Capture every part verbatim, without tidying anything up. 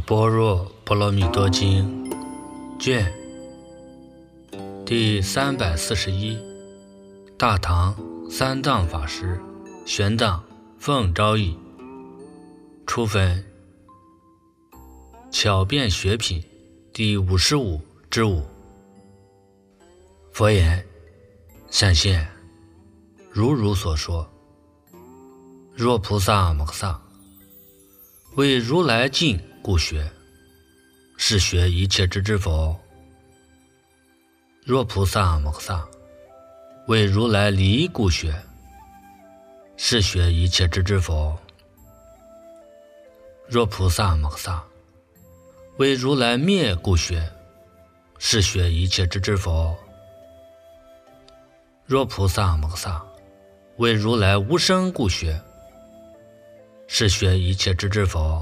般若波罗蜜多经卷第三百四十一，大唐三藏法师玄奘奉诏译，初分巧辩学品第五十五之五。佛言：善现，如汝所说，若菩萨摩诃萨为如来尽故学，是学一切之之佛；若菩萨摩诃萨为如来离故学，是学一切之之佛；若菩萨摩诃萨为如来灭故学，是学一切之之佛；若菩萨摩诃萨为如来无生故学，是学一切之之佛；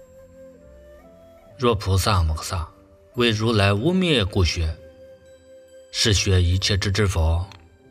若菩萨摩诃萨为如来无灭故学，是学一切之之佛；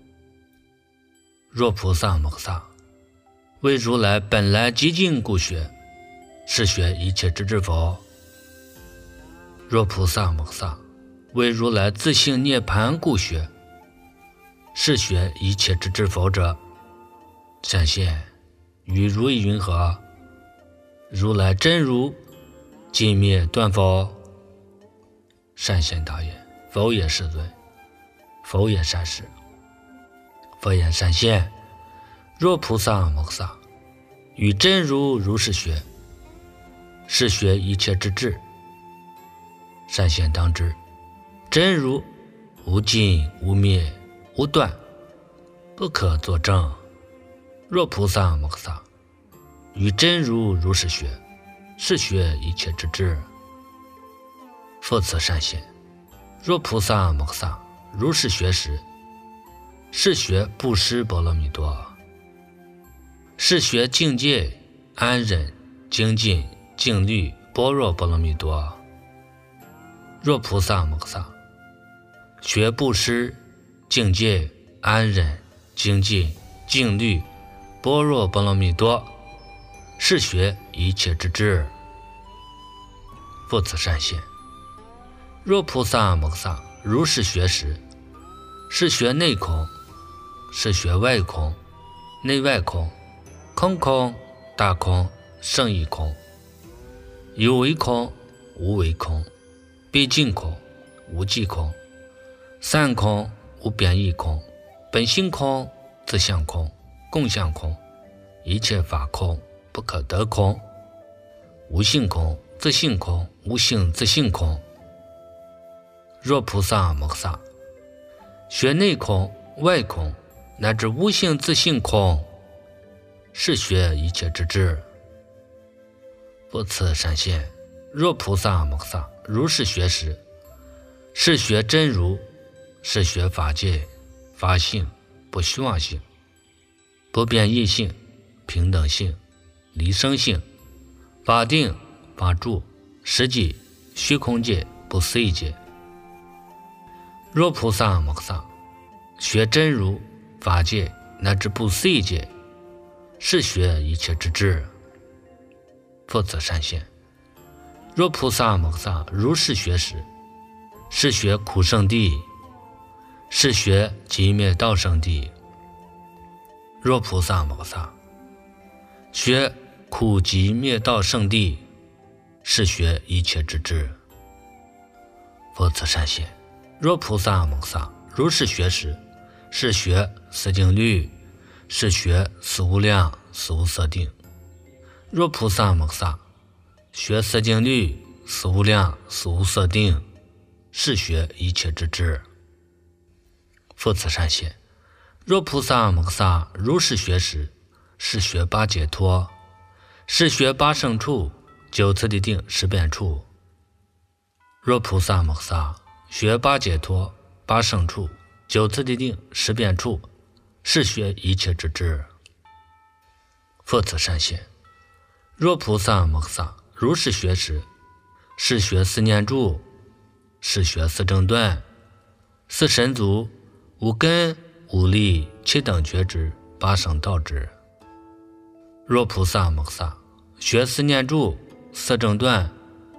若菩萨摩诃萨为如来本来寂静故学，是学一切之之佛；若菩萨摩诃萨为如来自性涅槃故学，是学一切之之佛者，善现，与如意云何？如来真如尽灭断否？善现答言：否也，世尊。否也，善士。佛言：善现，若菩萨摩诃萨与真如如是学，是学一切之智。善现当知，真如无尽无灭无断，不可作证。若菩萨摩诃萨与真如如是学，是学一切之智。复次善现，若菩萨摩诃萨如是学时，是学布施波罗蜜多，是学境界安忍精进静虑般若波罗蜜多。若菩萨摩诃萨学布施境界安忍精进静虑般若波罗蜜多，是学一切之智。复次善现，若菩萨摩诃萨如是学时，是学内空，是学外空，内外空，空空大空胜义空，有为空无为空，毕竟空无际空，散空无边义空，本性空自相空共相空，一切法空不可得空，无性空自性空无性自性空。若菩萨摩诃萨学内空外空乃至无性自性空，是学一切之智。复次善现，若菩萨摩诃萨如是学时，是学真如，是学法界法性不虚妄性不变异性平等性离生性法定法住实际虚空界不思议界。若菩萨摩诃萨学真如法界乃至不思议界，是学一切之智。复次善现，若菩萨摩诃萨如是学时，是学苦圣地，是学寂灭道圣地。若菩萨摩诃萨学苦集灭道圣地，是学一切之智。复次善现，若菩萨摩诃萨如是学时，是学四静虑，是学四无量四无色定。若菩萨摩诃萨学四静虑四无量四无色定，是学一切之智。复次善现，若菩萨摩诃萨如是学时，是学八解脱，是学八胜处九次第定十变处。若菩萨摩诃萨学八解脱八胜处九次第定十变处，是学一切之智。复次善现，若菩萨摩诃萨如是学时，是学四念住，是学四正断四神足无根无力七等觉知八圣道知。若菩萨摩诃萨学四念住四正断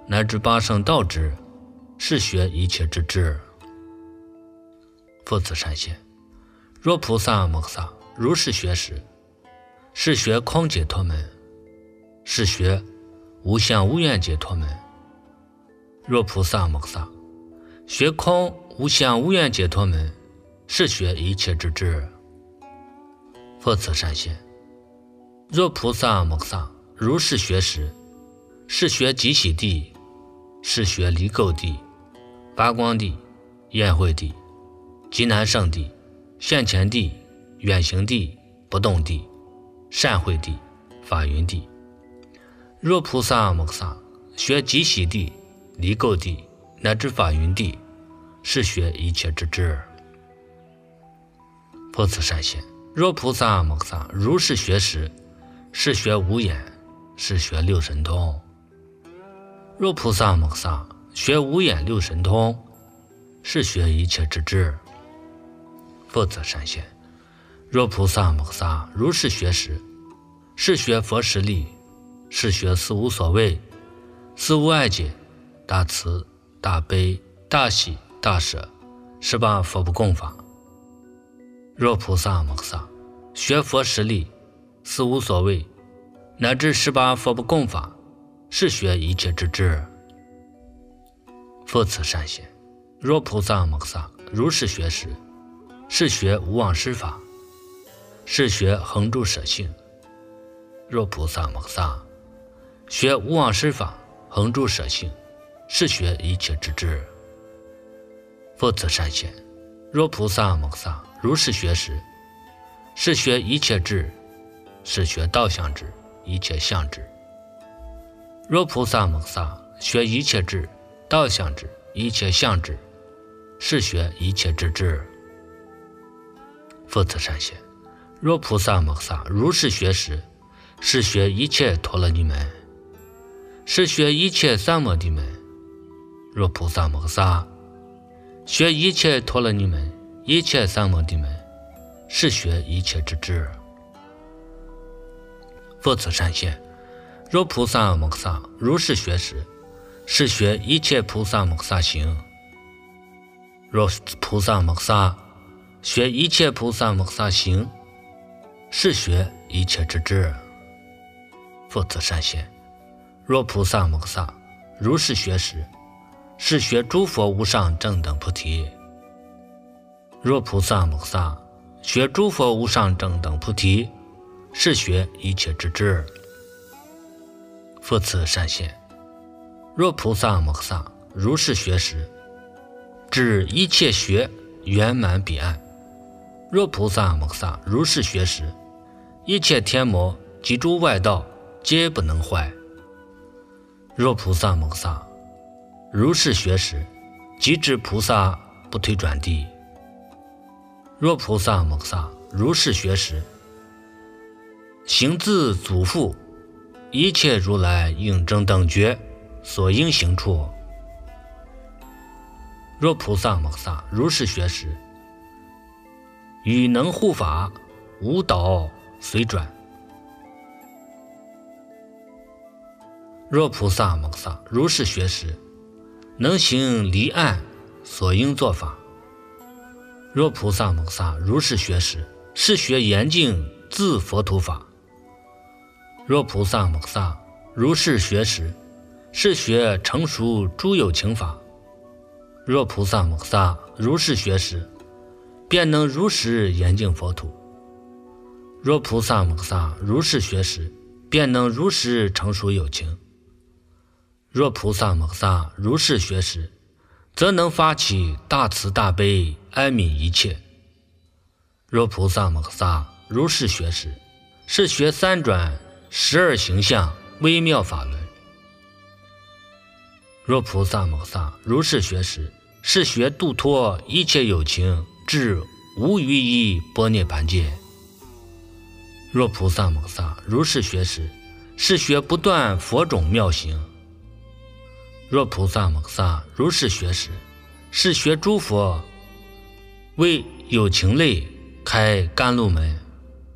乃至八圣道之，是学一切之智。复次善现，若菩萨摩诃萨如是学时，是学空解脱门，是学无相无愿解脱门。若菩萨摩诃萨学空无相无愿解脱门，是学一切之智。复次善现，若菩萨摩诃萨如是学时，是学极喜地，是学离垢地、八光地、焰慧地、极难胜地、现前地、远行地、不动地、善慧地、法云地。若菩萨摩诃萨学极喜地、离垢地乃至法云地，是学一切之智。复次善现，若菩萨摩诃萨如是学时，是学无眼，是学六神通。若菩萨摩诃萨学无眼六神通，是学一切之智。复次善现，若菩萨摩诃萨如是学时，是学佛实力，是学四无所谓、四无碍解、大慈、大悲、大喜、大舍十八佛不共法。若菩萨摩诃萨学佛实力、四无所谓乃至十八佛不共法，是学一切之智。复次善现，若菩萨摩诃萨如是学时，是学无忘失法，是学恒住舍性。若菩萨摩诃萨学无忘失法、恒住舍性，是学一切之智。复次善现，若菩萨摩诃萨如是学时，是学一切智，是学道相智、一切相智。若菩萨摩诃萨学一切智、道相智、一切相智，是学一切之智。复次善现，若菩萨摩诃萨如是学时，是学一切陀罗尼门，是学一切三摩地门。若菩萨摩诃萨学一切陀罗尼门、一切三摩地门，是学一切之智。复次善现，若菩萨摩诃萨如是学时，是学一切菩萨摩诃萨行。若菩萨摩诃萨学一切菩萨摩诃萨行，是学一切之智。复次善现，若菩萨摩诃萨如是学时，是学诸佛无上正等菩提。若菩萨摩诃萨学诸佛无上正等菩提，是学一切之智。复次善现，若菩萨摩诃萨如是学时，至一切学圆满彼岸。若菩萨摩诃萨如是学时，一切天魔及诸外道皆不能坏。若菩萨摩诃萨如是学时，即至菩萨不退转地。若菩萨摩诃萨如是学时，行自祖父一切如来应正等觉所应行处。若菩萨摩诃萨如是学时，与能护法无倒随转。若菩萨摩诃萨如是学时，能行离岸所应作法。若菩萨摩诃萨如是学时，是学严净自佛土法。若菩萨摩诃萨如是学时，是学成熟诸有情法。若菩萨摩诃萨如是学时，便能如实严净佛土。若菩萨摩诃萨如是学时，便能如实成熟有情。若菩萨摩诃萨如是学时，则能发起大慈大悲，哀悯一切。若菩萨摩诃萨如是学时，是学三转十二形象微妙法轮。若菩萨摩诃萨如是学时，是学度脱一切有情至无余一般涅盘界。若菩萨摩诃萨如是学时，是学不断佛种妙行。若菩萨摩诃萨如是学时，是学诸佛为有情类开甘露门。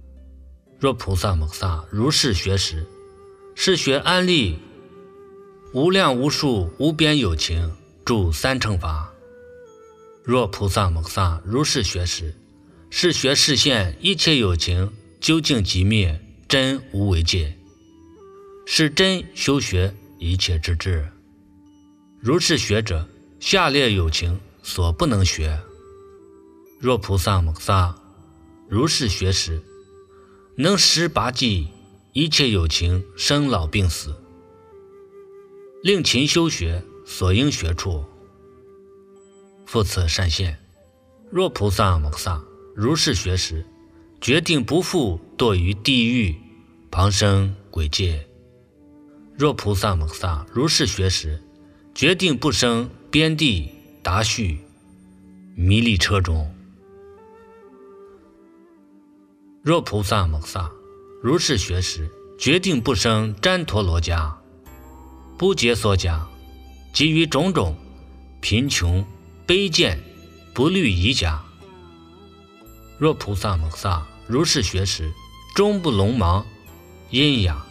若菩萨摩诃萨如是学时，是学安立无量无数无边有情，住三乘法。若菩萨摩诃萨如是学时，是学示现一切有情究竟寂灭，真无为界，是真修学一切之智。如是学者，下列有情所不能学。若菩萨摩诃萨如是学时，能识拔济一切有情生老病死，令勤修学所应学处。复次善现，若菩萨摩诃萨如是学时，决定不复堕于地狱、旁生、鬼界。若菩萨摩诃萨如是学时，决定不生边地、达绪、弥利车中。若菩萨摩诃萨如是学时，决定不生旃陀罗家、不解所家，及于种种贫穷、卑贱、不虑夷家。若菩萨摩诃萨如是学时，终不聋盲、阴哑、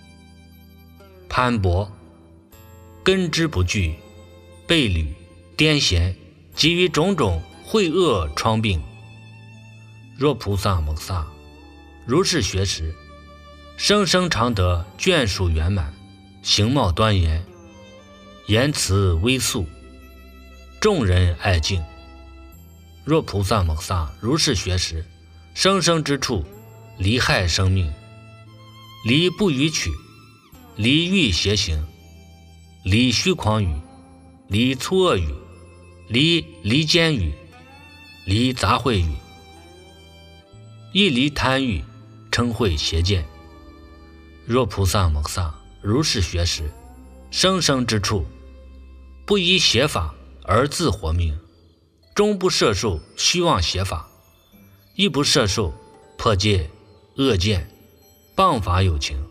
攀薄、根之不具、悖履、癫痫，及于种种秽恶疮病。若菩萨摩诃萨如是学时，生生常得眷属圆满，形貌端严，言辞微肃，众人爱敬。若菩萨摩诃萨如是学时，生生之处离害生命，离不逾曲，离欲邪行，离虚诳语，离粗恶语，离离间语，离杂秽语，亦离贪欲、嗔恚邪见。若菩萨摩诃萨如是学时，生生之处不依邪法而自活命，终不摄受虚妄邪法，亦不摄受破戒、恶见、谤法有情。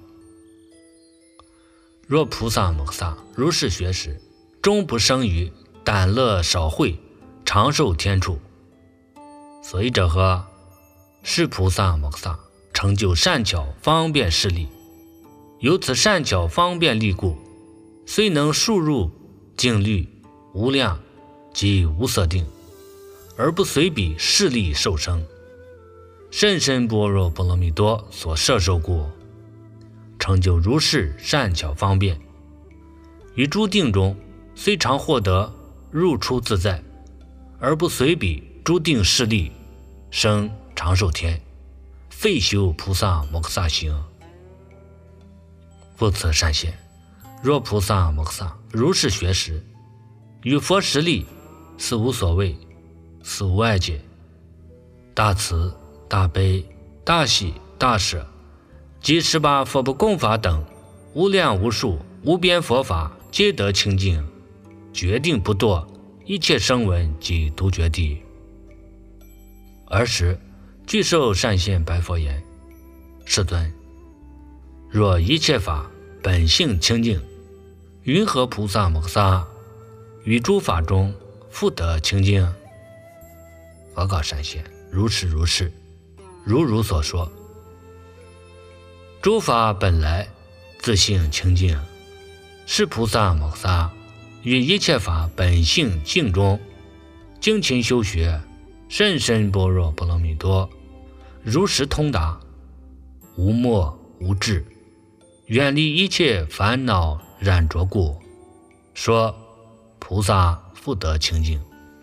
若菩萨摩诃萨如是学时，终不生于胆乐少慧、长寿天处。所以者何？是菩萨摩诃萨成就善巧方便事力，由此善巧方便力故，虽能数入净律无量及无色定，而不随彼势力受生，甚深般若波罗蜜多所摄受故，成就如是善巧方便。于诸定中，虽常获得入出自在，而不随彼诸定势力生长寿天，废修菩萨摩诃萨行。复次善现，若菩萨摩诃萨如是学时，与佛实力似无所谓，似无碍解，大慈、大悲、大喜、大舍，及十八佛不共法等无量无数无边佛法，皆得清净，决定不堕一切声闻及独觉地。尔时具受善现白佛言：世尊，若一切法本性清净，云何菩萨摩诃萨于诸法中复得清净？佛告善现：如是如是，如如所说。诸法本来自性清净，是菩萨摩诃萨于一切法本性性中精勤修学，甚深般若波罗蜜多，如实通达，无末无至，远离一切烦恼染着故，说菩萨复得清净。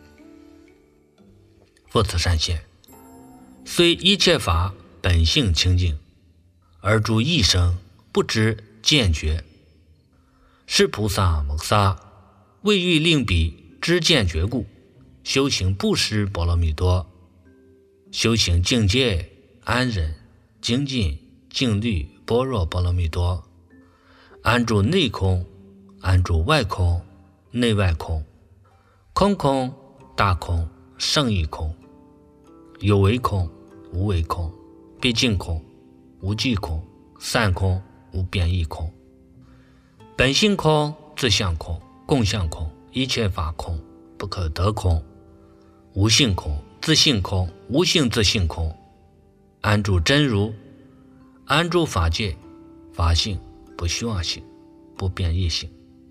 复次善现，虽一切法本性清净，而诸异生不知见觉，是菩萨摩诃萨为欲令彼知见觉故，修行布施波罗蜜多，修行境界安忍、精进、静虑般若波罗蜜多，安住内空，安住外空，内外空，空空大空，胜义空，有为空，无为空，毕竟空，无际空，散空，无变异空，本性空，自相空，共相空，一切法空，不可得空，无性空，自性空，无性自性空，安住真如，安住法界，法性不虚妄性，不变异性，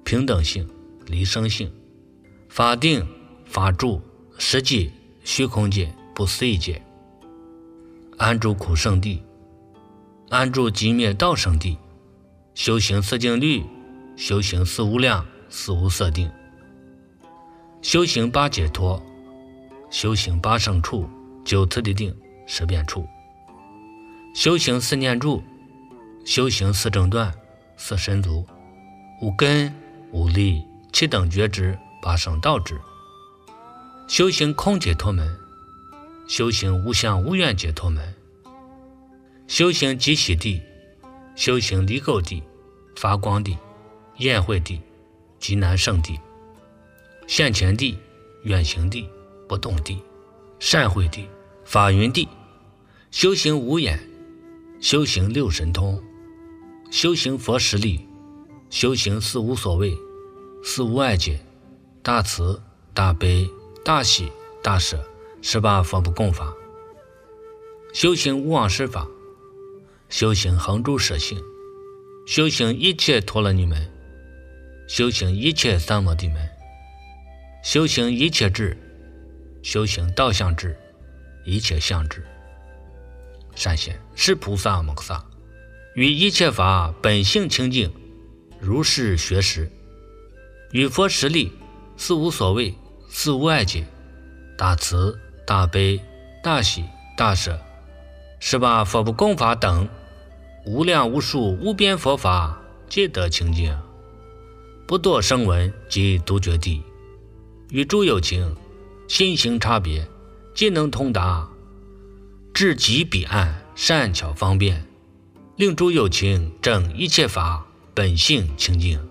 平等性、离生性、法定、法住、实际、虚空界、不思议界，安住苦圣地，安住寂灭道圣地，修行四静虑，修行四无量、四无色定，修行八解脱，修行八圣处、九次第定、十遍处，修行四念住，修行四正断、四神足、五根、五力、七等觉知、八圣道智，修行空解脱门，修行无相无愿解脱门，修行极喜地，修行离垢地、发光地、宴会地、极难胜地、现前地、远行地、不动地、善会地、法云地，修行无眼，修行六神通，修行佛实力，修行四无所谓、四无碍解、大慈、大悲、大喜、大舍、十八佛不共法，修行无妄施法，修行恒诸舍性，修行一切陀罗尼门，修行一切三摩地门，修行一切智，修行道相智，一切相智。善显是菩萨摩诃萨与一切法本性清净，如是学识，与佛实力，四无所谓、四无碍解、大慈、大悲、大喜、大舍、十八佛不共法等无量无数无边佛法，皆得清净，不堕声闻及独觉地，与诸有情心行差别，皆能通达，至极彼岸，善巧方便，令诸有情证一切法本性清净。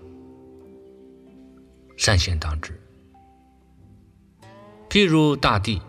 善显当知，譬如大地，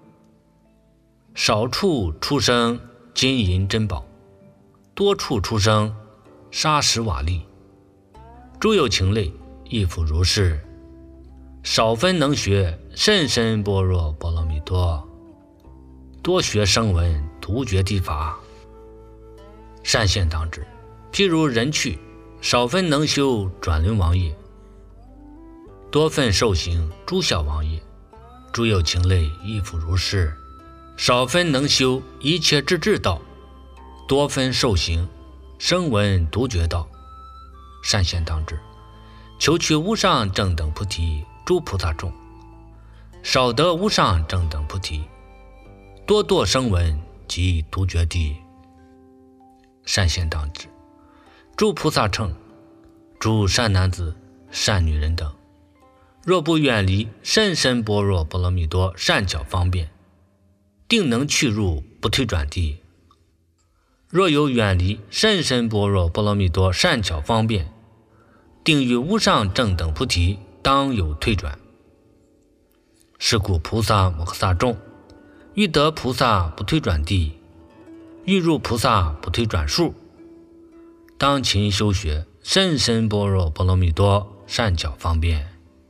少处出生金银珍宝，多处出生砂石瓦砾，诸有情类亦复如是。少分能学甚深般若波罗蜜多，多学声闻独觉地法。善现当知，譬如人去，少分能修转轮王业，多分受行诸小王业，诸有情类亦复如是。少分能修一切智智道，多分受行声闻独觉道。善现当知，求取无上正等菩提诸菩萨众，少得无上正等菩提，多堕声闻及独觉地。善现当知，诸菩萨乘，诸善男子善女人等，若不远离甚深般若波罗蜜多善巧方便，定能去入不退转地。若有远离甚深般若波罗蜜多善巧方便，定于无上正等菩提，当有退转。是故菩萨摩诃萨众，欲得菩萨不退转地，欲入菩萨不退转数，当勤修学甚深般若波罗蜜多善巧方便。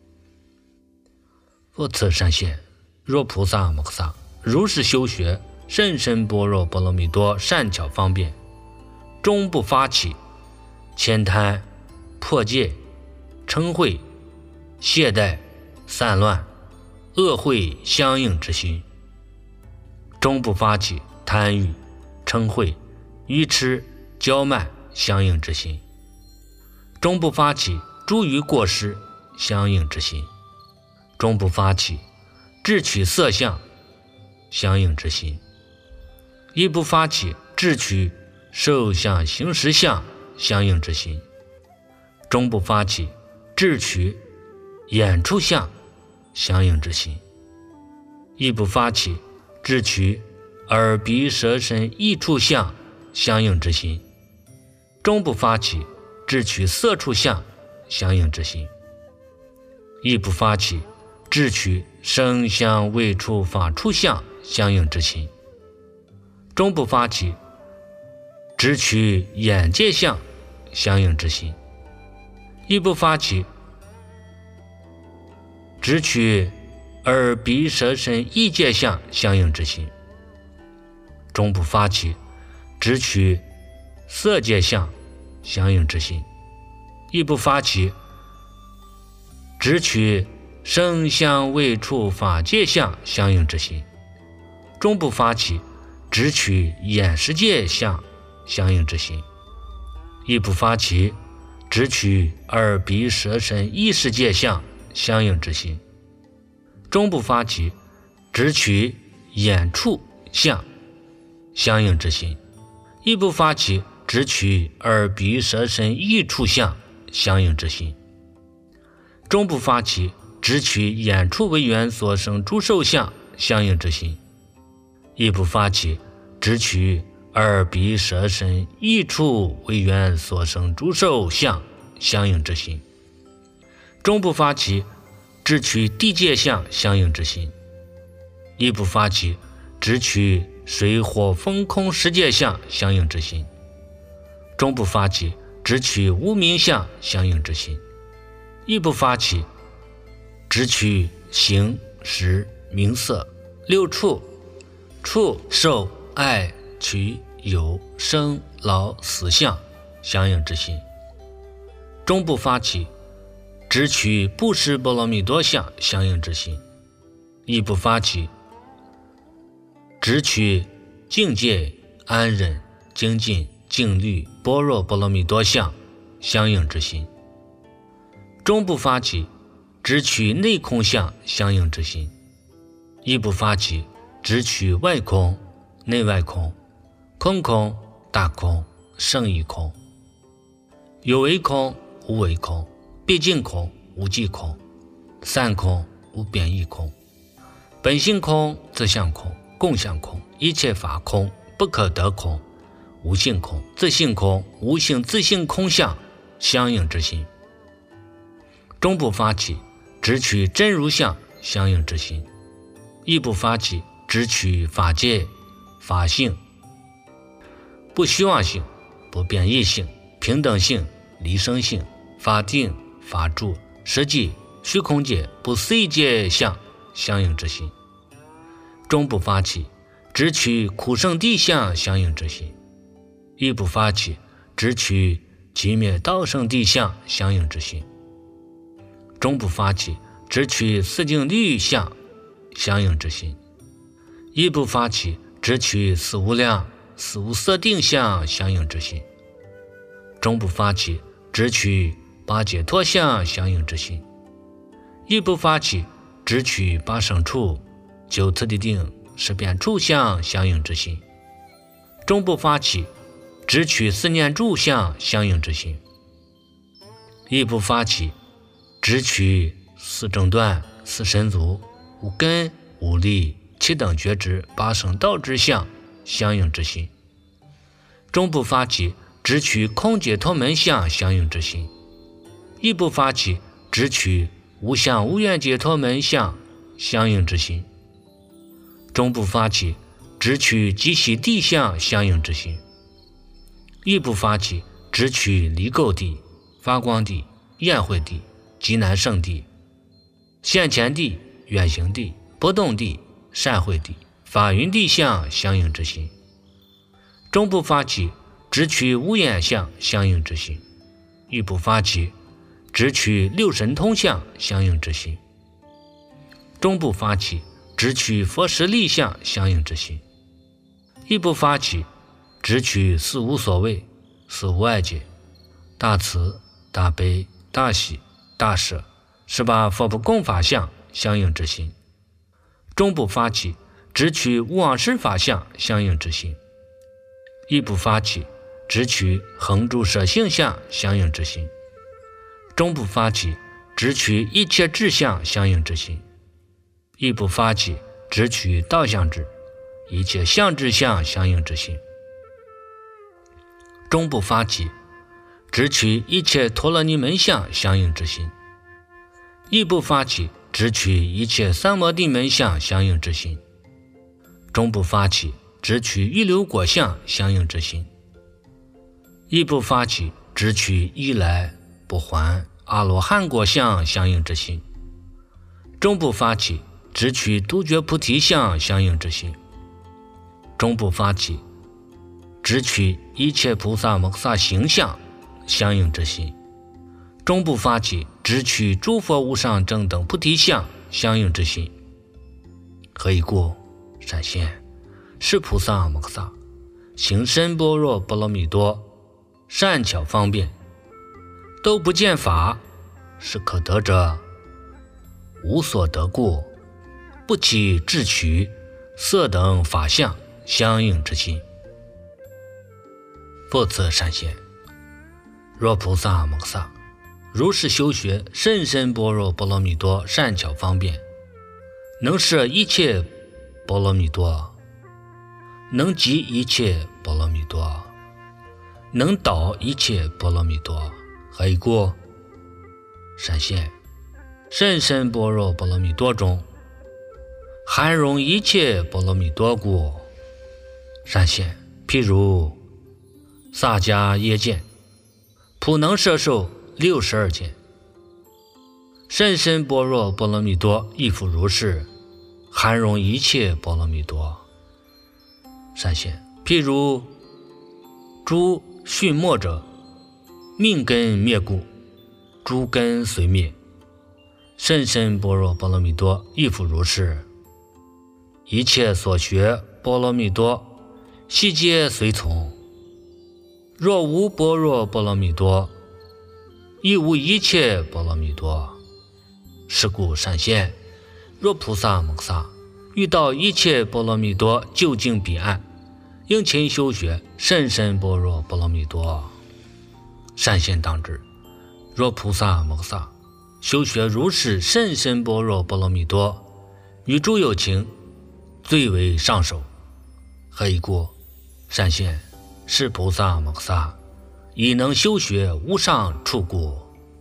复次善现，若菩萨摩诃萨如是修学甚深般若波罗蜜多善巧方便，终不发起悭贪、破戒、嗔恚、懈怠、散乱、恶慧相应之心，终不发起贪欲、嗔恚、愚痴、骄慢相应之心，终不发起诸于过失相应之心，终不发起智取色相相应之心，亦不发起智取受相行识相相应之心，终不发起智取眼触相相应之心，亦不发起智取耳鼻舌身意触相相应之心，终不发起智取色触相相应之心，亦不发起智取声香味触法触相相应之心，终不发起智取眼界相相应之心，亦不发起智取耳鼻舌身意界相相应之心，终不发起智取色界相相应之心，亦不发起只取声相未处法界相相应之心，终不发起只取眼识界相相应之心，亦不发起只取耳鼻舌身意识界相相应之心，终不发起只取眼触相相应之心，亦不发起只取耳鼻舌身意触相相应之心，终不发起只取眼触为缘所生诸受相相应之心，亦不发起只取耳鼻舌身意触为缘所生诸受相相应之心，终不发起只取地界相相应之心，亦不发起只取水火风空十界相相应之心，终不发起只取无名相相应之心，亦不发起只取形识名色六处触受爱取有生老死相相应之心，终不发起只取布施波罗蜜多相相应之心，亦不发起只取境界安忍精进静虑般若波罗蜜多相相应之心，终不发起只取内空相相应之心，亦不发起只取外空内外空空空大空胜义空有为空无为空毕竟空无际空散空无变异空本性空自相空共相空一切法空不可得空无性空自性空无性自性空相相应之心，终不发起只取真如相相应之心，亦不发起只取法界法性不虚妄性不变异性平等性离生性法定法住实际虚空界不思议界相相应之心，终不发起只取苦圣地相相应之心，亦不发起只取寂灭道圣地相相应之心，终不发起只取四境律相相应之心，亦不发起只取四无量四无色定相相应之心，终不发起只取八解脱相相应之心，亦不发起只取八胜处九次第定十变处相相应之心，终不发起只取四念住相相应之心，亦不发起只取四正断四神足五根五力七等觉知八圣道之相相应之心，终不发起只取空解脱门相相应之心，亦不发起只取无相无愿解脱门相相应之心，终不发起只取极喜地相相应之心，亦不发起只取离垢地发光地宴会地极难胜地现前地远行地不动地善会地法云地相相应之心，终不发起只取无眼相相应之心，亦不发起只取六神通相相应之心，终不发起只取佛实力相相应之心，亦不发起只取四无所谓四无碍解大慈大悲大喜大舍十八佛不共法相相应之心，终不发起只取无往事法相相应之心，亦不发起只取恒住舍性相相应之心，终不发起只取一切智相相应之心，亦不发起只取道相智一切相智相相应之心，终不发起只取一切陀罗尼门相相应之心，亦不发起只取一切三摩地门相相应之心，终不发起只取预流果相相应之心，亦不发起只取一来不还阿罗汉果相相应之心，终不发起只取独觉菩提相相应之心，终不发起只取一切菩萨摩萨行相相应之心， 终不发起只取诸佛无上正等菩提相相应之心。何以故？善现，是菩萨摩诃萨行深般若波罗蜜多善巧方便，都不见法是可得者，无所得故，不起智取色等法相相应之心。复次善现，若菩萨摩诃萨如是修学甚深般若波罗蜜多善巧方便，能摄一切波罗蜜多，能集一切波罗蜜多，能导一切波罗蜜多。何以故？善现，甚深般若波罗蜜多中含容一切波罗蜜多故。善现，譬如萨迦耶见，普能摄受六十二见。甚深般若波罗蜜多亦复如是，含容一切波罗蜜多。善现，譬如诸畜没者，命根灭故，诸根随灭。甚深般若波罗蜜多亦复如是，一切所学波罗蜜多悉皆随从。若无般若波罗蜜多，亦无一切波罗蜜多。是故善现，若菩萨摩诃萨遇到一切波罗蜜多究竟彼岸，应勤修学甚深般若波罗蜜多。善现当知，若菩萨摩诃萨修学如是甚深般若波罗蜜多，与诸有情最为上首。何以故？善现，是菩萨摩诃萨已能修学无上处故。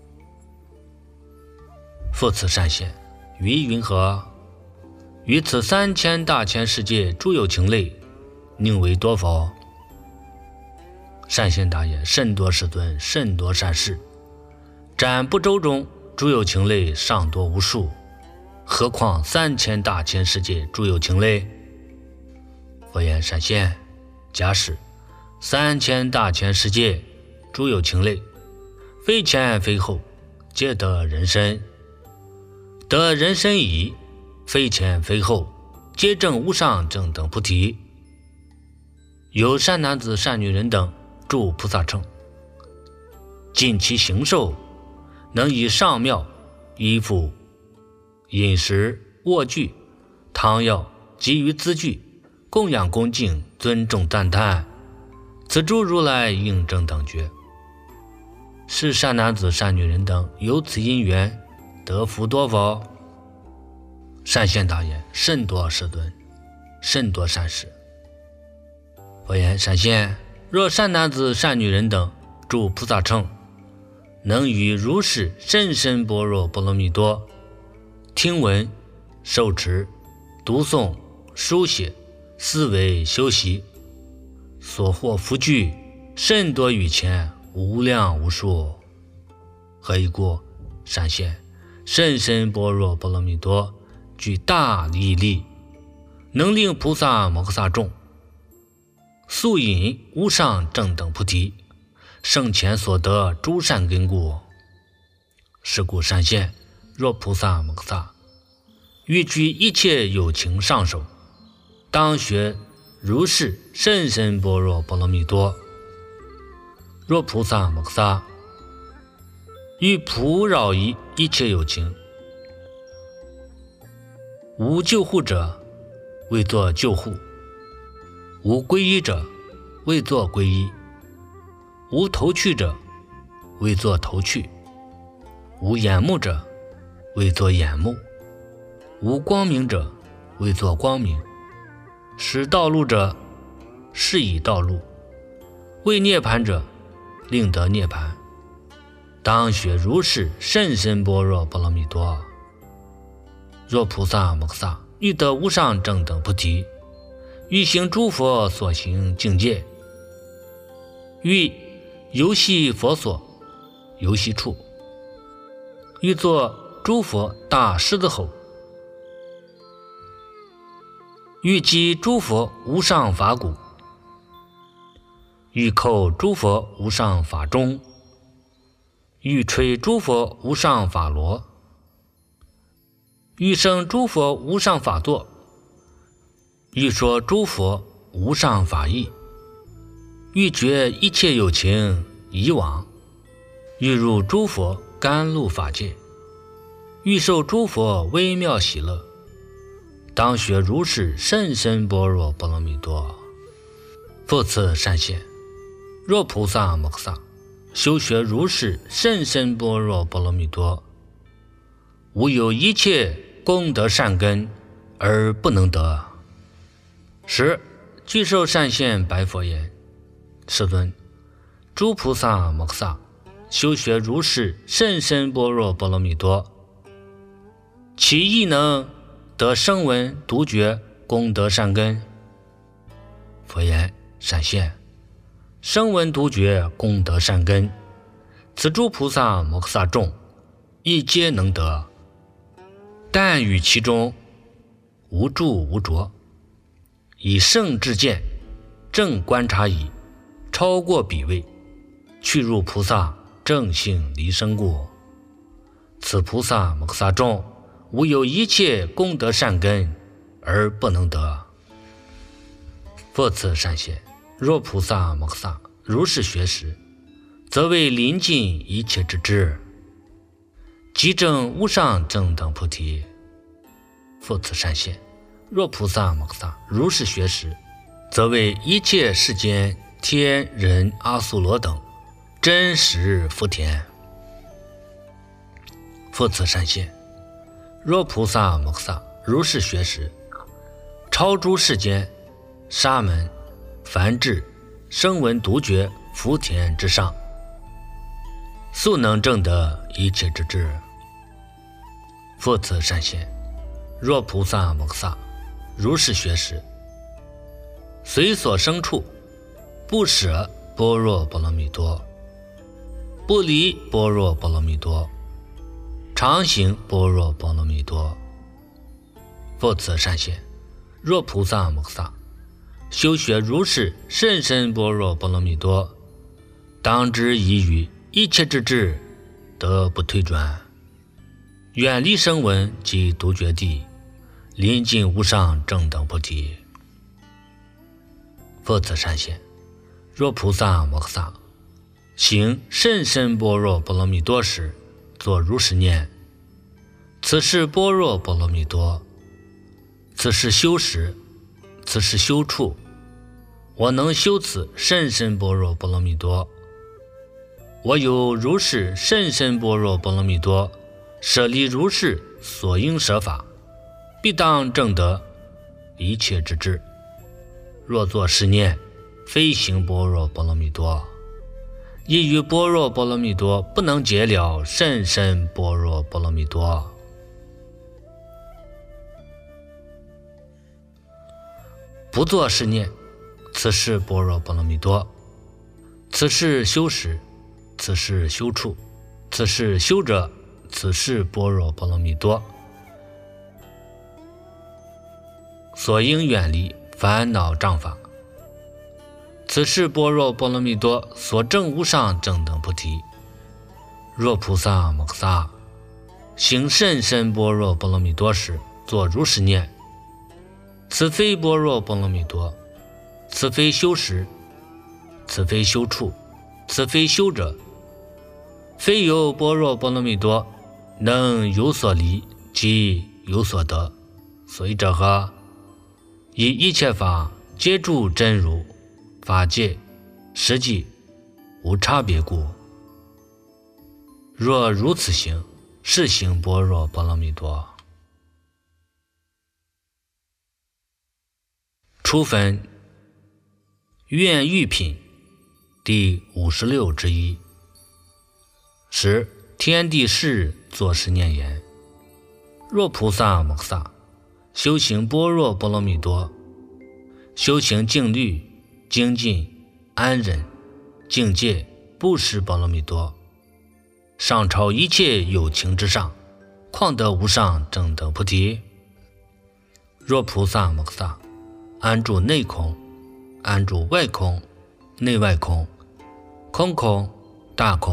复次善现，于云何？于此三千大千世界诸有情类，宁为多否？善现答言：甚多世尊，甚多善士。瞻部洲中诸有情类尚多无数，何况三千大千世界诸有情类？佛言：善现，假使三千大千世界诸有情类，非前非后，皆得人身。得人身已，非前非后，皆证无上正等菩提。有善男子善女人等住菩萨乘，尽其行受，能以上妙衣服、饮食、卧具、汤药及于资具，供养恭敬，尊重赞叹，此诸如来应正等觉。是善男子善女人等有此因缘，得福多否？善现答言：甚多世尊，甚多善士。佛言：善现，若善男子善女人等住菩萨乘，能于如是甚深般若波罗蜜多听闻、受持、读诵、书写、思维、修习，所获福聚甚多于前，无量无数。何以故？善现，甚深般若波罗蜜多具大利益力，能令菩萨摩诃萨众速引无上正等菩提，圣前所得诸善根故。是故善现，若菩萨摩诃萨欲居一切有情上首，当学如是甚深般若波罗蜜多。若菩萨摩诃萨欲普扰夷一切有情，无救护者，为作救护；无皈依者，为作皈依；无头去者，为作头去；无眼目者，为作眼目；无光明者，为作光明；使道路者，是以道路；为涅盘者，令得涅盘。当学如是甚深般若波罗蜜多。若菩萨摩诃萨欲得无上正等菩提，欲行诸佛所行境界，欲游戏佛所游戏处，欲作诸佛大狮子吼，欲击诸佛无上法鼓，欲叩诸佛无上法钟， 欲吹诸佛无上法螺，欲生诸佛无上法座，欲说诸佛无上法义，欲觉一切有情以往，欲入诸佛甘露法界，欲受诸佛微妙喜乐，当学如是甚深般若波罗蜜多。复次善现，若菩萨摩诃萨修学如是甚深般若波罗蜜多，无有一切功德善根而不能得。十具受善现白佛言：世尊，诸菩萨摩诃萨修学如是甚深般若波罗蜜多，其亦能得声闻独觉功德善根？佛言：善现，声闻独觉功德善根，此诸菩萨摩诃萨众亦皆能得，但于其中无住无着，以圣智见正观察已，超过彼位，去入菩萨正性离生故。此菩萨摩诃萨众无有一切功德善根而不能得。复次善现，若菩萨摩诃萨如是学时，则为临近一切之智，即证无上正等菩提。复次善现，若菩萨摩诃萨如是学时，则为一切世间天人阿苏罗等真实福田。复次善现，若菩萨摩诃萨如是学时，超诸世间沙门梵志声闻独觉福田之上，速能证得一切之智。复次善现，若菩萨摩诃萨如是学时，随所生处不舍般若波罗蜜多，不离般若波罗蜜多，常行般若波罗蜜多。复次善现，若菩萨摩诃萨修学如是甚深般若波罗蜜多，当知已于一切之智得不退转，远离声闻及独觉地，临近无上正等菩提。复次善现，若菩萨摩诃萨行甚深般若波罗蜜多时，作如是念：此是般若波罗蜜多，此是修时，此是修处，我能修此甚深般若波罗蜜多。我有如是甚深般若波罗蜜多，舍离如是所应舍法，必当证得一切之智。若作是念，非行般若波罗蜜多，亦于般若波罗蜜多不能解了甚深般若波罗蜜多。不作是念，此是般若波罗蜜多，此是修时，此是修处，此是修者，此是般若波罗蜜多。所应远离烦恼障法，此是般若波罗蜜多所证无上正等菩提。若菩萨摩诃萨行甚深般若波罗蜜多时，作如是念：此非般若波罗蜜多，此非修时，此非修处，此非修者，非有般若波罗蜜多能有所离即有所得，所以者何？以一切法皆住真如，法界实际无差别故。若如此行，是行般若波罗蜜多。初分愿欲品第五十六之一。十天地释作是念言：若菩萨摩诃萨修行般若波罗蜜多，修行静虑、精进、安忍、境界、布施波罗蜜多，上超一切有情之上，况得无上正等菩提。若菩萨摩诃萨安住内空，安住外空，内外空，空空、大空、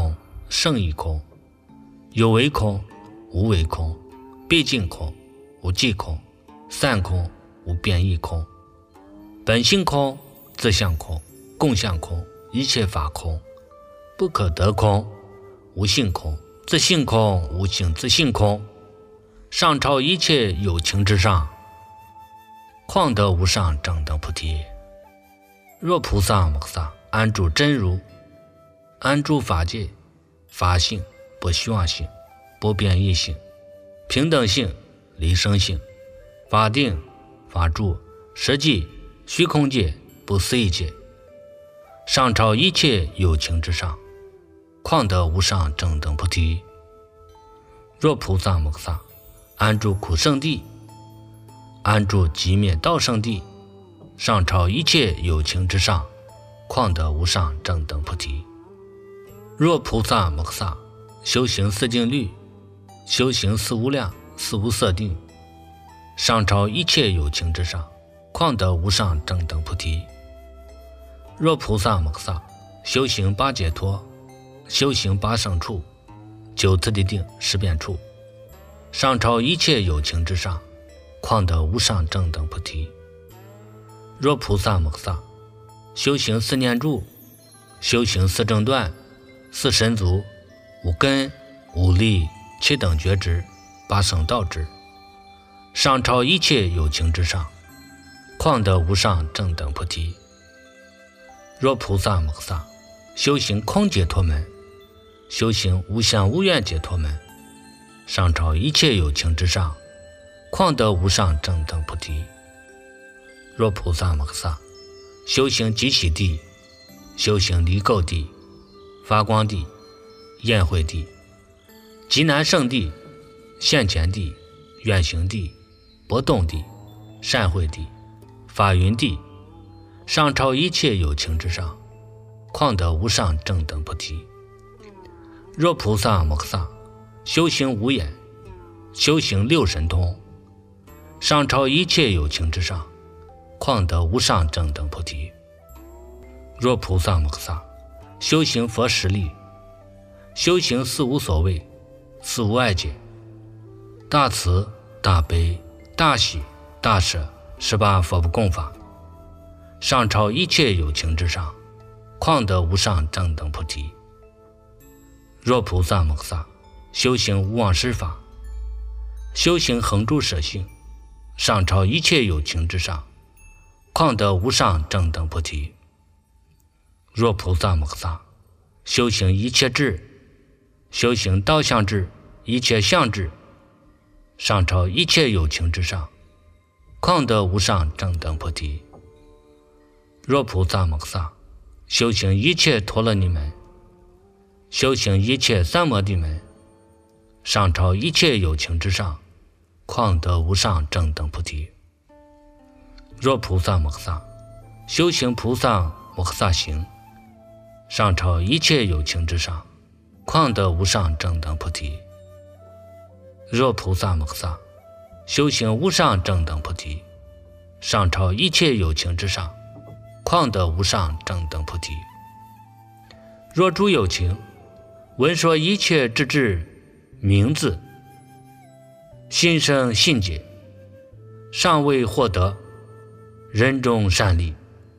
圣义空，有为空，无为空，毕竟空，无际空，散空，无变异空，本性空，自相空，共相空，一切法空，不可得空，无性空，自性空，无性自性空，上超一切有情之上，况得无上正等菩提。若菩萨摩诃萨安住真如，安住法界，法性、不虚妄性、不变异性、平等性、离生性、法定、法住、实际、虚空界、不思议界，上超一切有情之上，况得无上正等菩提。若菩萨摩诃萨安住苦圣地，安住寂灭道圣地，上超一切有情之上，况得无上正等菩提。若菩萨摩诃萨修行四静虑，修行四无量、四无色定，上超一切有情之上，况得无上正等菩提。若菩萨摩诃萨修行八解脱，修行八胜处，九次第定，十遍处，上超一切有情之上，况得无上正等菩提。若菩萨摩诃萨修行四念住，修行四正断、四神足、五根、五力、七等觉知、八圣道知，上超一切有情之上，况得无上正等菩提。若菩萨摩诃萨修行空解脱门，修行无相无愿解脱门，上超一切有情之上，况得无上正等菩提。若菩萨摩诃萨修行极喜地，修行离垢地、发光地、宴会地、极难胜地、现前地、愿行地、不动地、善会地、法云地，上超一切有情之上，况得无上正等菩提。若菩萨摩诃萨修行无眼，修行六神通，上超一切有情之上，况得无上正等菩提。若菩萨摩诃萨修行佛实力，修行四无所谓、四无碍解、大慈、大悲、大喜、大舍十八佛不共法，上超一切有情之上，况得无上正等菩提。若菩萨摩诃萨修行无妄施法，修行恒住舍性，上超一切有情之上，况得无上正等菩提。若菩萨摩诃萨修行一切智，修行道相智、一切相智，上超一切有情之上，况得无上正等菩提。若菩萨摩诃萨修行一切陀罗尼门，修行一切三摩地门，上超一切有情之上，况得无上正等菩提。若菩萨摩诃萨修行菩萨摩诃萨行，上超一切有情之上，况得无上正等菩提。若菩萨摩诃萨修行无上正等菩提，上超一切有情之上，况得无上正等菩提。若诸有情闻说一切之智名字，心生信解，尚未获得人中善利，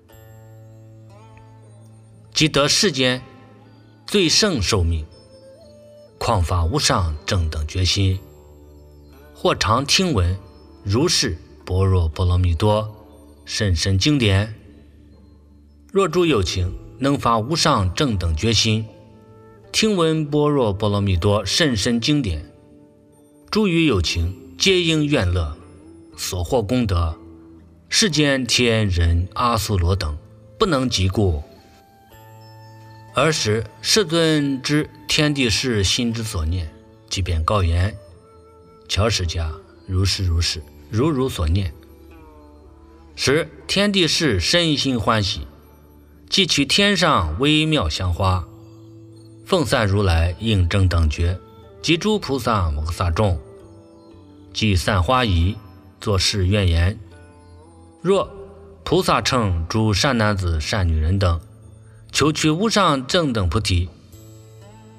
即得世间最胜寿命，况发无上正等决心，或常听闻如是般若波罗蜜多甚深经典。若诸有情能发无上正等决心，听闻般若波罗蜜多甚深经典，诸于有情皆应愿乐，所获功德，世间天人阿苏罗等不能及故。尔时世尊知天地士心之所念，即便告言：乔释迦如是如是，如如所念。时天地士身心欢喜，即取天上微妙香花，奉散如来应正等觉及诸菩萨摩诃萨众，即散花仪，作是愿言：若菩萨乘诸善男子善女人等，求取无上正等菩提，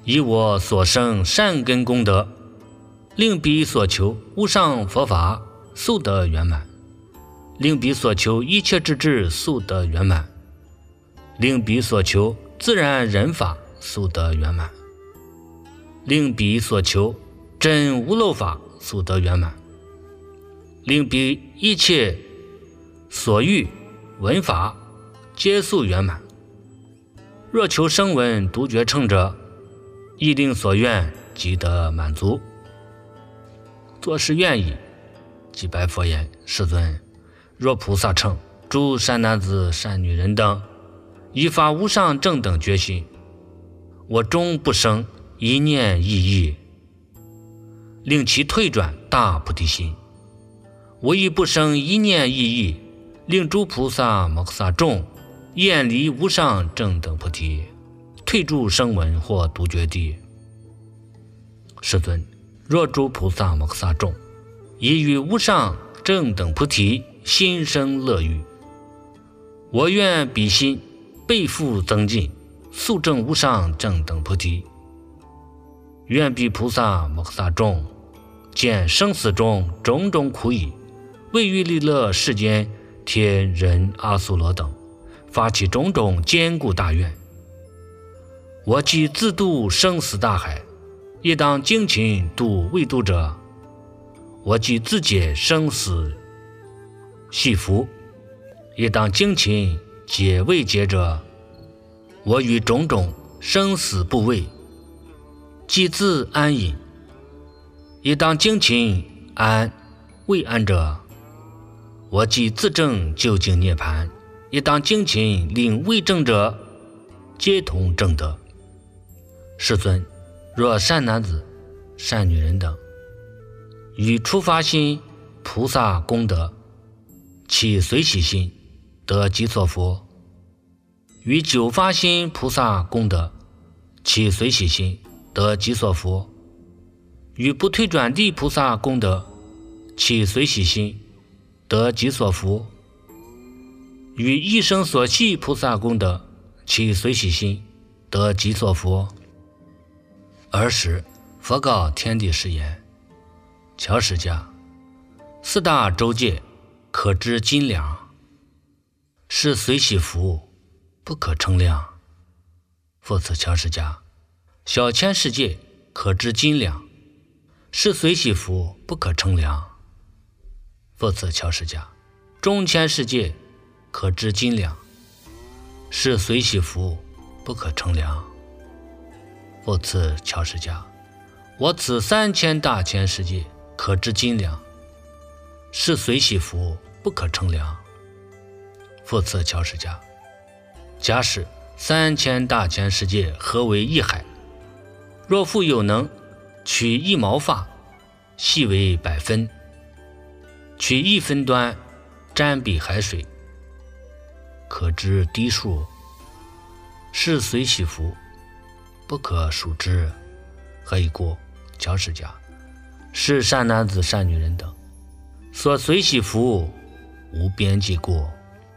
以我所生善根功德，令彼所求无上佛法速得圆满，令彼所求一切之智速得圆满，令彼所求自然人法速得圆满，令彼所求真无漏法速得圆满，令彼一切所欲闻法皆速圆满。若求声闻独觉乘者，亦令所愿即得满足。作是愿意，即白佛言：世尊，若菩萨乘诸善男子善女人等，依发无上正等觉心，我终不生一念一意，令其退转大菩提心。我亦不生一念一意，令诸菩萨摩诃萨众厌离无上正等菩提，退诸声闻或独觉地。世尊，若诸菩萨摩诃萨众已于无上正等菩提心生乐欲，我愿彼心倍复增进，速证无上正等菩提。愿彼菩萨摩诃萨众见生死中种种苦役，为欲利乐世间天人阿苏罗等，发起种种坚固大愿。我既自度生死大海，亦当精勤度未度者。我既自解生死系缚，亦当精勤解未解者。我与种种生死部位，既自安隐，亦当精勤安未安者。我既自证究竟涅槃，亦当精勤令未证者皆同证得。世尊，若善男子善女人等，于初发心菩萨功德，其随喜心得即所佛；于久发心菩萨功德，其随喜心得即所佛；于不退转地菩萨功德，其随喜心得即所佛；于一生所系菩萨功德，其随喜心得即所佛。尔时佛告天地誓言：乔释迦，四大周界可知斤两，是随喜福不可称量。复次乔释迦，小千世界可知斤两，是随喜福不可称量。复次乔释迦，中千世界可知斤两，是随喜福不可称量。复次乔释迦，我此三千大千世界可知斤两，是随喜福不可称量。复次乔释迦，假使三千大千世界合为一海，若复有能取一毛发细为百分，取一分端沾彼海水，可知滴数，是随喜福不可数之。何以故？乔释迦，是善男子善女人等所随喜福无边际故。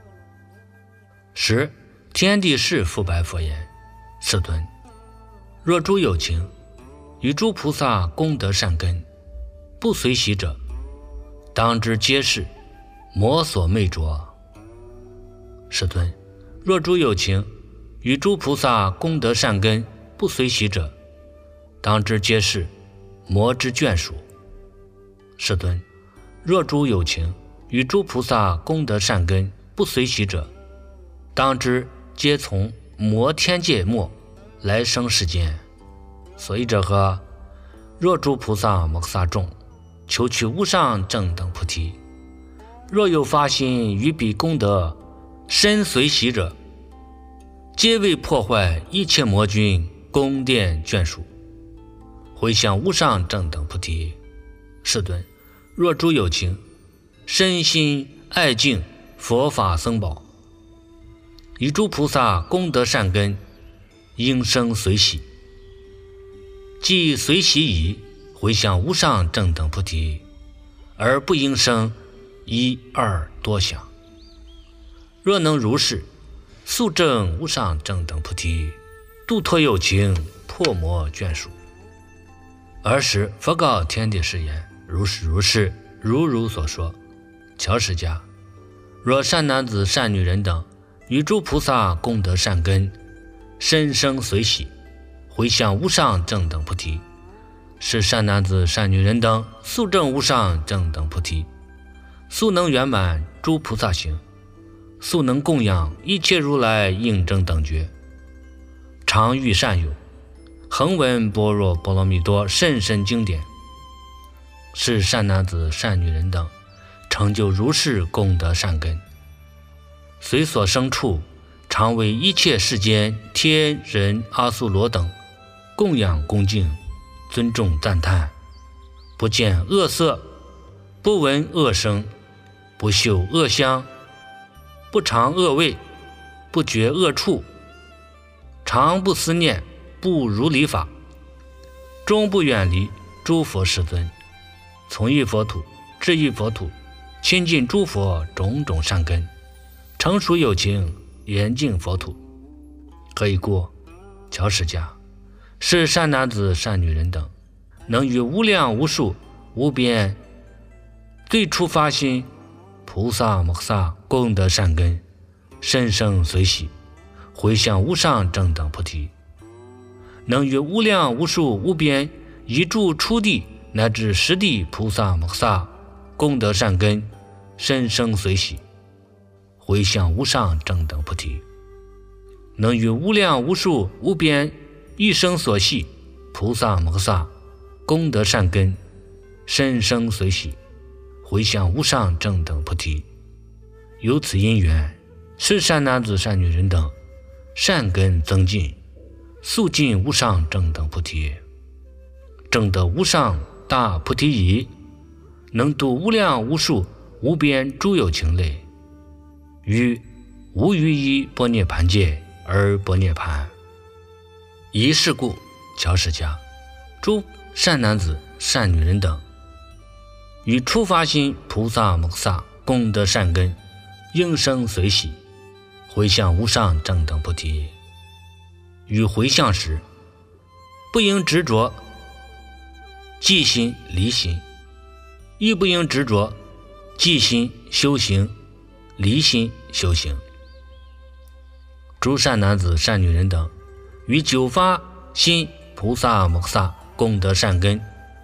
十天地释复白佛言：世尊，若诸有情与诸菩萨功德善根不随喜者，当知皆是魔所魅着。世尊，若诸有情与诸菩萨功德善根不随喜者，当知皆是魔之眷属。世尊，若诸有情与诸菩萨功德善根不随喜者，当知皆从魔天界末来生世间。所以者何？若诸菩萨摩诃萨众求取无上正等菩提，若有发心于彼功德深随喜者，皆为破坏一切魔君宫殿眷属，回向无上正等菩提。世尊，若诸有情身心爱敬佛法僧宝，与诸菩萨功德善根应生随喜，即随喜已回向无上正等菩提，而不应生一二多想。若能如是，速证无上正等菩提， 度脱有情，破魔眷属。尔时佛告天地誓言：如是如是，如如所说。乔释迦，若善男子善女人等与诸菩萨共得善根，身生随喜，回向无上正等菩提，是善男子善女人等速证无上正等菩提，速能圆满诸菩萨行，速能供养一切如来应正等觉，常遇善友，恒闻般若波罗蜜多甚深经典，是善男子善女人等成就如是功德善根，随所生处常为一切世间天人阿苏罗等供养恭敬尊重赞叹，不见恶色，不闻恶声，不嗅恶香，不尝恶味，不觉恶处，常不思念，不如理法，终不远离诸佛世尊，从一佛土至一佛土，亲近诸佛种种善根，成熟有情，严净佛土。何以故？乔释迦，是善男子善女人等能于无量无数无边最初发心菩萨摩萨功德善根，甚生随喜，回向无上正等菩提，能于无量无数无边一住初地乃至十地菩萨摩萨功德善根，甚生随喜，回向无上正等菩提，能于无量无数无边一生所系菩萨摩萨功德善根，甚生随喜，回向无上正等菩提。由此因缘，是善男子善女人等善根增进，速进无上正等菩提，证得无上大菩提已，能度无量无数无边诸有情类，于无余一般涅盘界而般涅盘。以是故，乔释迦，诸善男子善女人等与初发心菩萨摩萨功德善根，应生随喜，回向无上正等菩提。于回向时，不应执着即心离心，亦不应执着即心修行离心修行。诸善男子善女人等于久发心菩萨摩萨功德善根，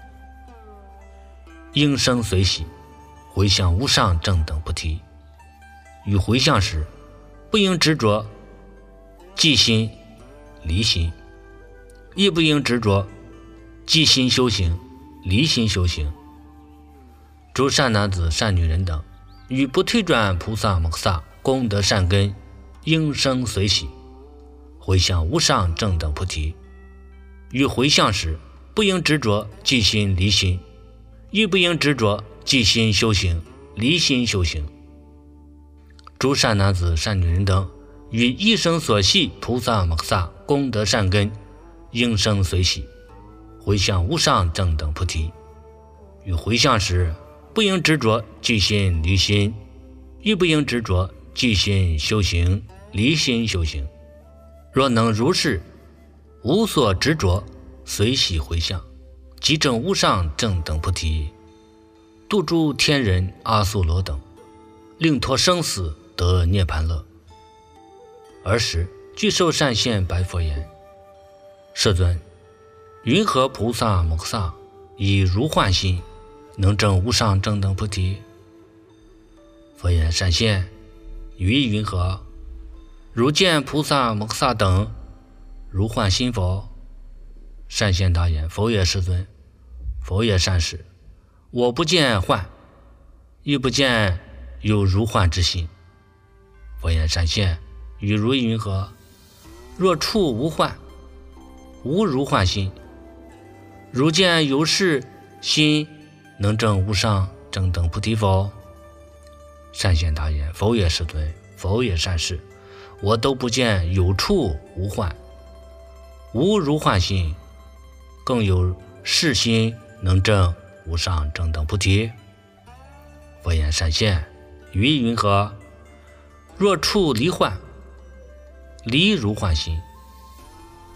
应生随喜，回向无上正等菩提。于回向时，不应执着即心离心，亦不应执着即心修行离心修行。诸善男子善女人等与不退转菩萨摩萨功德善根，应生随喜，回向无上正等菩提。于回向时，不应执着即心离心，亦不应执着即心修行离心修行。诸善男子善女人等与一生所系菩萨摩萨功德善根，应生随喜，回向无上正等菩提。于回向时，不应执着即心离心，亦不应执着即心修行离心修行。若能如是无所执着，随喜回向，即证无上正等菩提，度诸天人阿苏罗等，令脱生死得涅盘乐。尔时具受善现白佛言：世尊，云何菩萨摩萨以如幻心能证无上正等菩提？佛言：善现，于意云何？如见菩萨摩萨等如幻心否？善现答言：否也，世尊。否也，善士，我不见幻，亦不见有如幻之心。佛言：善现，于如意云何？若处无幻，无如幻心，如见有是心能证无上正等菩提否？善现答言：否也，世尊。否也，善士，我都不见有处无幻，无如幻心，更有是心能证无上正等菩提。佛言：善现，于意云何？若处离幻，离如幻心，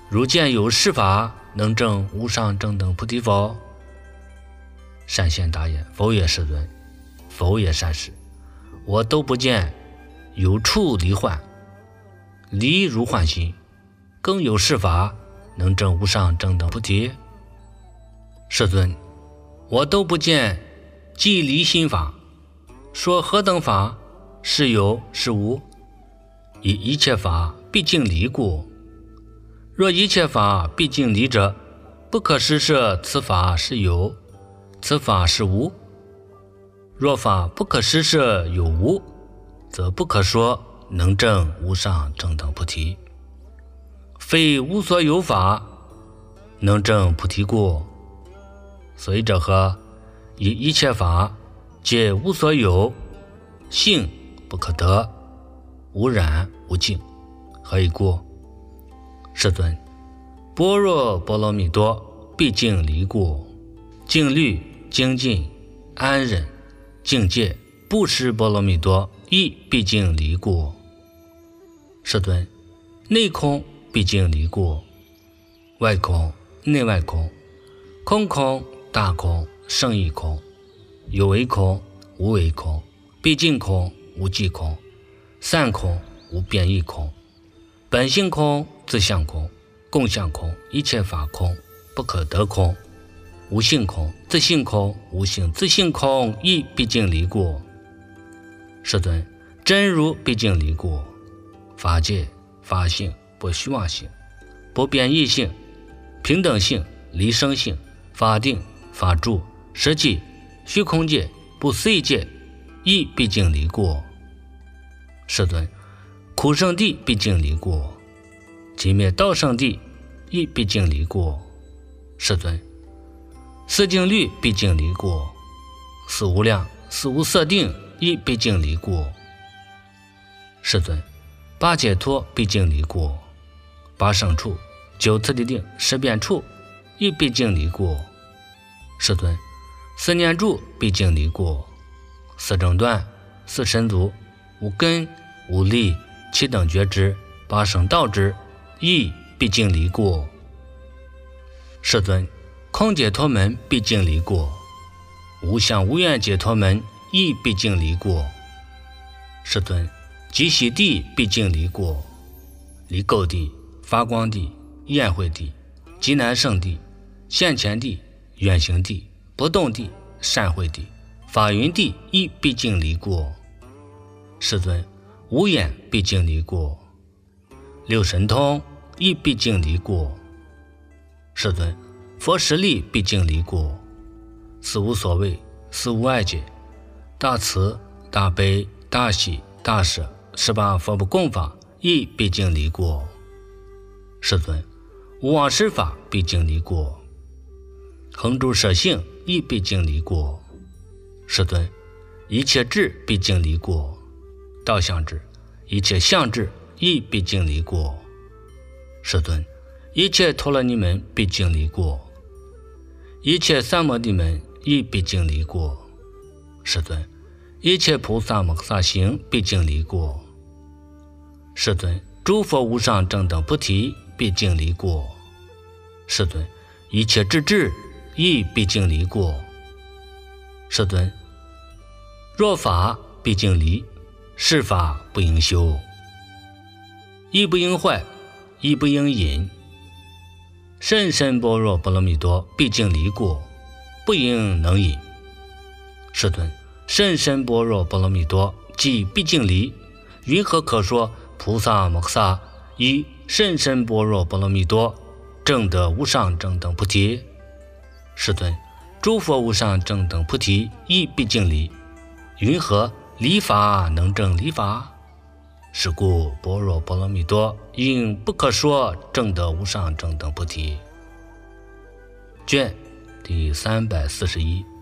如见有是法能证无上正等菩提否？善现答言：否也，世尊。否也，善士。我都不见有处离幻，离如幻心，更有是法能证无上正等菩提。世尊，我都不见即离心法，说何等法是有是无？以一切法毕竟离故。若一切法毕竟离者，不可施设此法是有，此法是无。若法不可施设有无，则不可说能证无上正等菩提。非无所有法能证菩提故。所以者何？以一切法皆无所有，性不可得，无染无净。何以故？世尊，般若波罗蜜多毕竟离故。静虑、精进、安忍、境界、布施波罗蜜多亦毕竟离故。世尊，内空毕竟离故，外空、内外空，空空、大空、胜义空，有为空、无为空，毕竟空、无际空，散空、无变异空，本性空、自相空、共相空，一切法空、不可得空，无性空、自性空、无性自性空亦毕竟离故。世尊，真如毕竟离故。法界、法性、不虚妄性、不变异性、平等性、离生性、法定、法住、实际、虚空界、不思议界亦毕竟离故。世尊，苦圣地毕竟离故，寂灭道圣地亦毕竟离故。世尊，四境律毕竟离故，四无量、四无色定亦毕竟离故。世尊，八解脱毕竟离故，八胜处、九次第定、十变处亦毕竟离故。世尊，四念住毕竟离故，四正断、四神足、无根、无力、七等觉支、八圣道支亦毕竟离故。世尊，空解脱门毕竟离故，无相无愿解脱门亦毕竟离故。世尊，极喜地毕竟离故，离垢地、发光地、宴会地、极难胜地、现前地、远行地、不动地、善会地、法云地亦毕竟离故。世尊，无眼毕竟离故，六神通亦毕竟离故。世尊，佛实力毕竟离故，四无所谓、四无碍解、大慈、大悲、大喜、大舍十八佛不共法亦毕竟离故。世尊，无妄施法毕竟离故，恒住舍性亦毕竟离故。世尊，一切智毕竟离故，道相智、一切相智亦毕竟离故。世尊，一切陀罗尼门毕竟离故，一切三摩地门亦毕竟离故。世尊，一切菩萨摩诃萨行毕竟离故。世尊，诸佛无上正等菩提毕竟离故。世尊，一切智智亦毕竟离故。世尊，若法毕竟离，是法不应修，亦不应坏，亦不应引。甚深般若波罗蜜多毕竟离故，不应能引。世尊，甚深般若波罗蜜多即毕竟离，云何可说菩萨摩诃萨以甚深般若波罗蜜多证得无上正等菩提？世尊，诸佛无上正等菩提亦毕竟离，云何离法能证离法？是故般若波罗蜜多应不可说证得无上正等菩提。卷第三百四十一。